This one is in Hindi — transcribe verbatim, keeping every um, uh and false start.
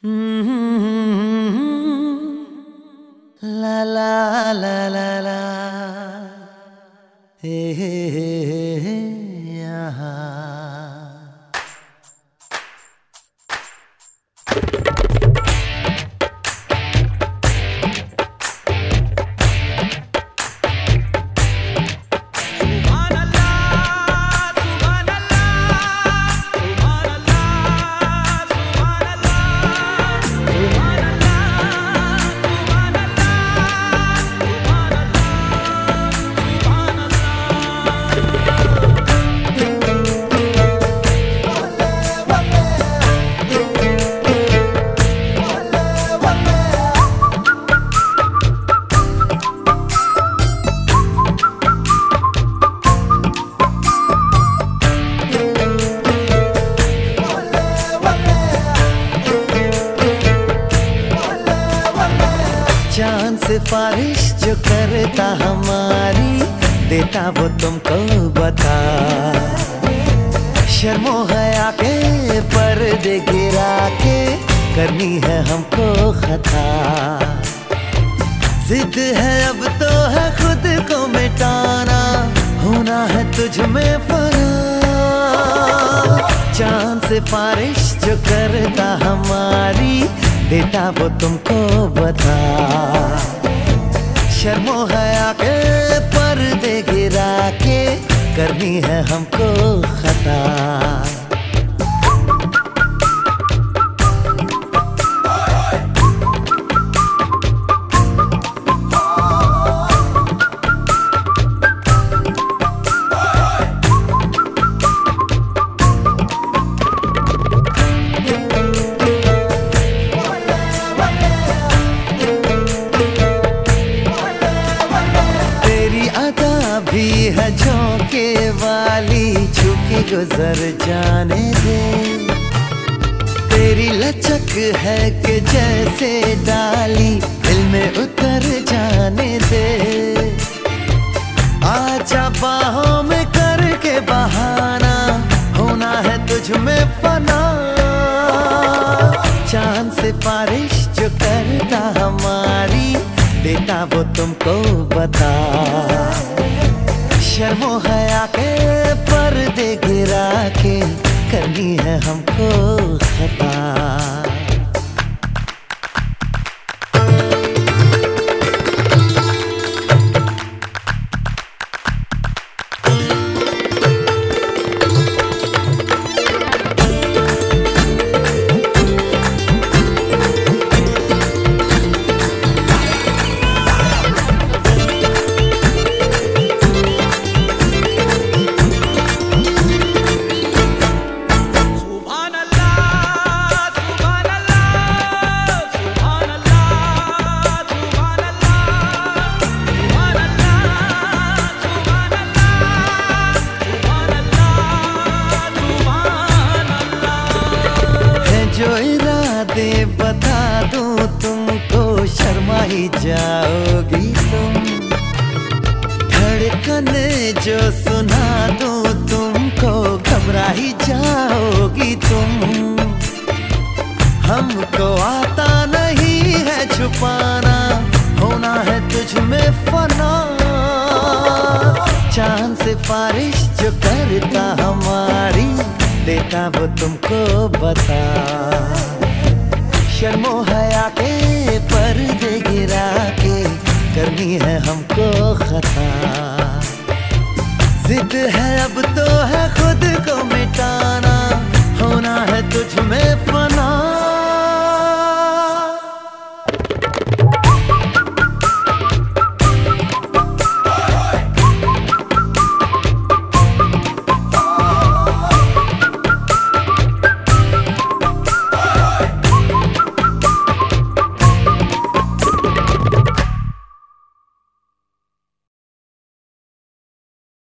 ला ला ला ला ला हे हे हे हे यहाँ चांद सिफारिश जो करता हमारी देता वो तुमको बता। शर्मो हया के पर्दे गिरा के करनी है हमको खता। जिद है अब तो है खुद को मिटाना, होना है तुझ में फना। चांद सिफारिश जो करता हमारी देता वो तुमको बता। शर्मो हया के पर्दे गिरा के करनी है हमको खता। भी है झोंके वाली, झुकी गुजर जाने दे। तेरी लचक है कि जैसे डाली दिल में उतर जाने दे। आजा बाहों में करके बहाना, होना है तुझ में फना। चांद सिफारिश जो करता हमारी देता वो तुमको बता। शर्मो हया के पर्दे गिरा के करनी है हमको खता। जो इरादे बता दूं तुमको शर्मा ही जाओगी तुम। धड़कन जो सुना दूं तुमको घबरा ही जाओगी तुम। हमको आता नहीं है छुपाना, होना है तुझ में फना। चांद सिफारिश जो करता हमारी देता वो तुमको बता। शर्मो हया के पर्दे गिरा के करनी है हमको खता। जिद है अब तो है खुद को मिटाना, होना है तुझ में फना।